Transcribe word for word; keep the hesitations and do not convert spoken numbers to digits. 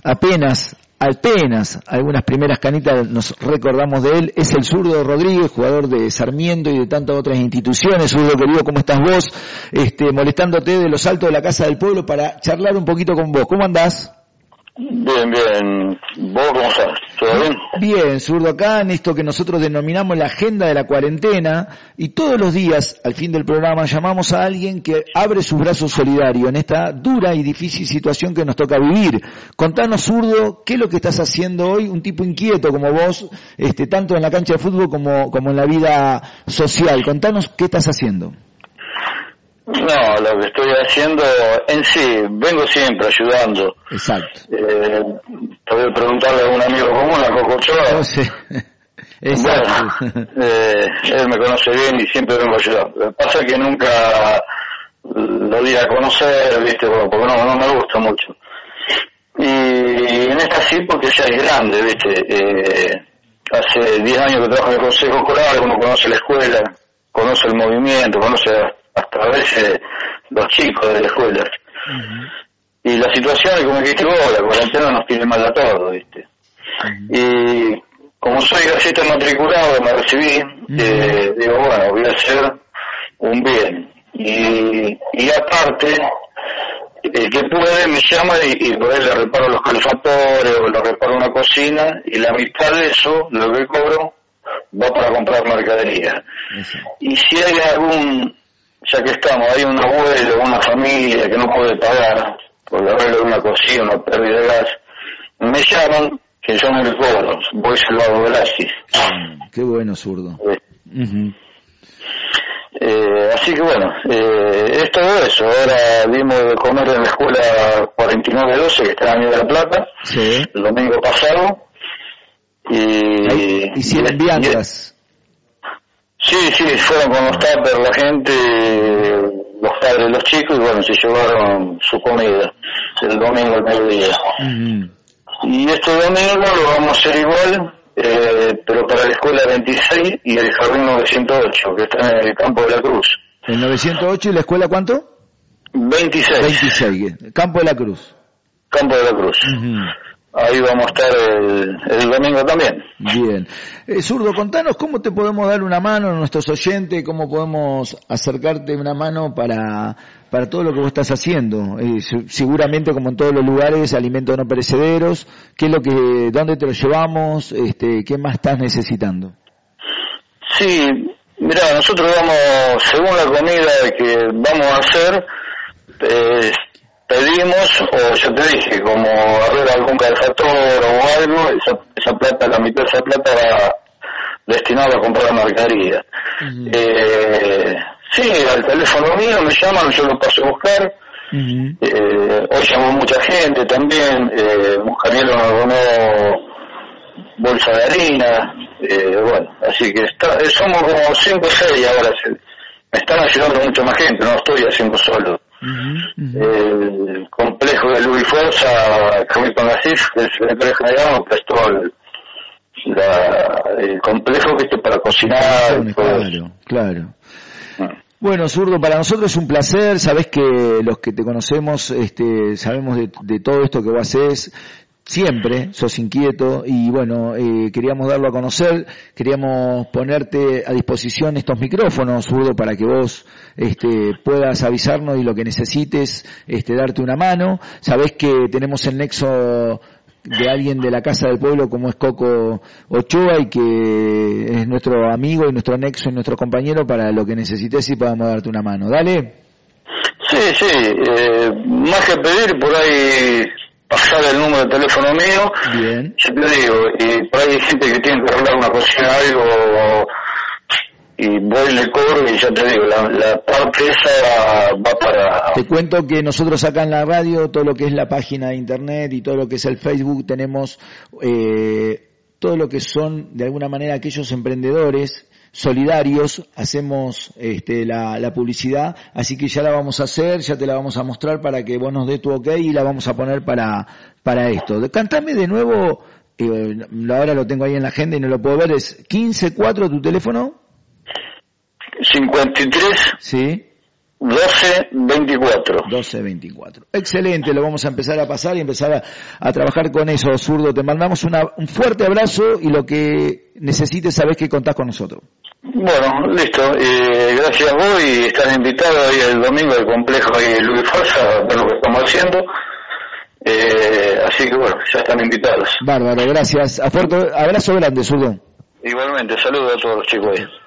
apenas, apenas algunas primeras canitas nos recordamos de él, es el Zurdo Rodríguez, jugador de Sarmiento y de tantas otras instituciones. Zurdo querido, ¿cómo estás vos? Este, molestándote de los altos de la Casa del Pueblo para charlar un poquito con vos. ¿Cómo andás? Bien, bien. ¿Vos cómo estás? ¿Todo bien? Bien, Zurdo, acá en esto que nosotros denominamos la agenda de la cuarentena, y todos los días, al fin del programa, llamamos a alguien que abre sus brazos solidarios en esta dura y difícil situación que nos toca vivir. Contanos, Zurdo, ¿qué es lo que estás haciendo hoy? Un tipo inquieto como vos, este, tanto en la cancha de fútbol como, como en la vida social. Contanos qué estás haciendo. No, lo que estoy haciendo en sí, vengo siempre ayudando. Exacto. Eh, podés preguntarle a un amigo común, a Coco Ochoa. No sé. Exacto. Bueno, eh, él me conoce bien y siempre vengo ayudando. Lo que pasa es que nunca lo di a conocer, viste, porque no, no me gusta mucho. Y en esta sí, porque ya es grande, viste. Eh, hace diez años que trabajo en el Consejo Escolar, uno conoce la escuela, conoce el movimiento, conoce hasta a veces los chicos de la escuela. Uh-huh. Y la situación, como dijiste vos, la cuarentena nos tiene mal a todos, ¿viste? Uh-huh. Y como soy gracista matriculado, me recibí, uh-huh. eh, digo, bueno, voy a hacer un bien. Y, y aparte, el que puede me llama y, y por ahí le reparo los calefactores o le reparo una cocina, y la mitad de eso, lo que cobro, va para comprar mercadería. Uh-huh. Y si hay algún... ya que estamos, hay un abuelo, una familia que no puede pagar por el arreglo de una cocina, una pérdida de gas, me llaman, que yo me lo cobro, voy salvado gratis. Mm, qué bueno, Zurdo. Eh, uh-huh. eh, así que bueno, eh, es todo eso. Ahora dimos de comer en la escuela cuarenta y nueve doce, que está en Avenida de la Plata, sí. El domingo pasado. Y hicieron viandas. Sí, sí, fueron con los tuppers la gente, los padres, los chicos, y bueno, se llevaron su comida el domingo al mediodía. Uh-huh. Y este domingo lo vamos a hacer igual, eh, pero para la escuela veintiséis y el jardín novecientos ocho, que está en el Campo de la Cruz. ¿El novecientos ocho y la escuela cuánto? veintiséis. veintiséis, Campo de la Cruz. Campo de la Cruz. Uh-huh. Ahí vamos a estar el, el domingo también. Bien. Eh, Zurdo, contanos cómo te podemos dar una mano a nuestros oyentes, cómo podemos acercarte una mano para para todo lo que vos estás haciendo. Eh, seguramente, como en todos los lugares, alimentos no perecederos. ¿Qué es lo que, dónde te lo llevamos? Este, ¿qué más estás necesitando? Sí, mira, nosotros vamos, según la comida que vamos a hacer, eh, pedimos, o ya te dije, como haber algún calefactor o algo, esa, esa plata, la mitad de esa plata va destinada a comprar mercadería. Uh-huh. Eh, sí, al teléfono mío me llaman, yo lo paso a buscar. Uh-huh. Eh, hoy llamó mucha gente también, eh, Muscarielo nos donó bolsa de harina, eh, bueno, así que está, somos como cinco o seis ahora, se, me están ayudando mucha más gente, no estoy haciendo solo. Uh-huh, uh-huh. El complejo de Luis Fuerza, Camil Pangasif, que es el complejo de Gama, prestó el, la, el complejo que esté para cocinar. Claro, claro. Uh-huh. Bueno, Zurdo, para nosotros es un placer, sabés que los que te conocemos, este, sabemos de, de todo esto que vos hacés. Siempre sos inquieto y bueno, eh, queríamos darlo a conocer, queríamos ponerte a disposición estos micrófonos, Zurdo, para que vos este, puedas avisarnos y lo que necesites, este, darte una mano. Sabés que tenemos el nexo de alguien de la Casa del Pueblo como es Coco Ochoa y que es nuestro amigo y nuestro nexo y nuestro compañero para lo que necesites y podamos darte una mano. Dale. Sí, sí, eh, más que pedir por ahí... pasar el número de teléfono mío. Bien. Yo te digo, y por ahí hay gente que tiene que arreglar una cocina algo, y voy y le cobro, y ya te digo, la, la parte esa va para... Te cuento que nosotros acá en la radio, todo lo que es la página de internet y todo lo que es el Facebook, tenemos eh, todo lo que son, de alguna manera, aquellos emprendedores solidarios, hacemos este, la, la publicidad, así que ya la vamos a hacer, ya te la vamos a mostrar para que vos nos des tu ok y la vamos a poner para para esto. Cántame de nuevo, eh, ahora lo tengo ahí en la agenda y no lo puedo ver, es quince cuatro tu teléfono. cincuenta y tres Sí. doce veinticuatro. doce veinticuatro. Excelente, lo vamos a empezar a pasar y empezar a, a trabajar con eso, Zurdo. Te mandamos una, un fuerte abrazo y lo que necesites sabés que contás con nosotros. Bueno, listo. Eh, gracias a vos y estás invitado ahí el domingo al complejo ahí Luis Fuerza a ver lo que estamos haciendo. Eh, así que bueno, ya están invitados. Bárbaro, gracias. A fuerte, abrazo grande, Zurdo. Igualmente, saludos a todos los chicos ahí.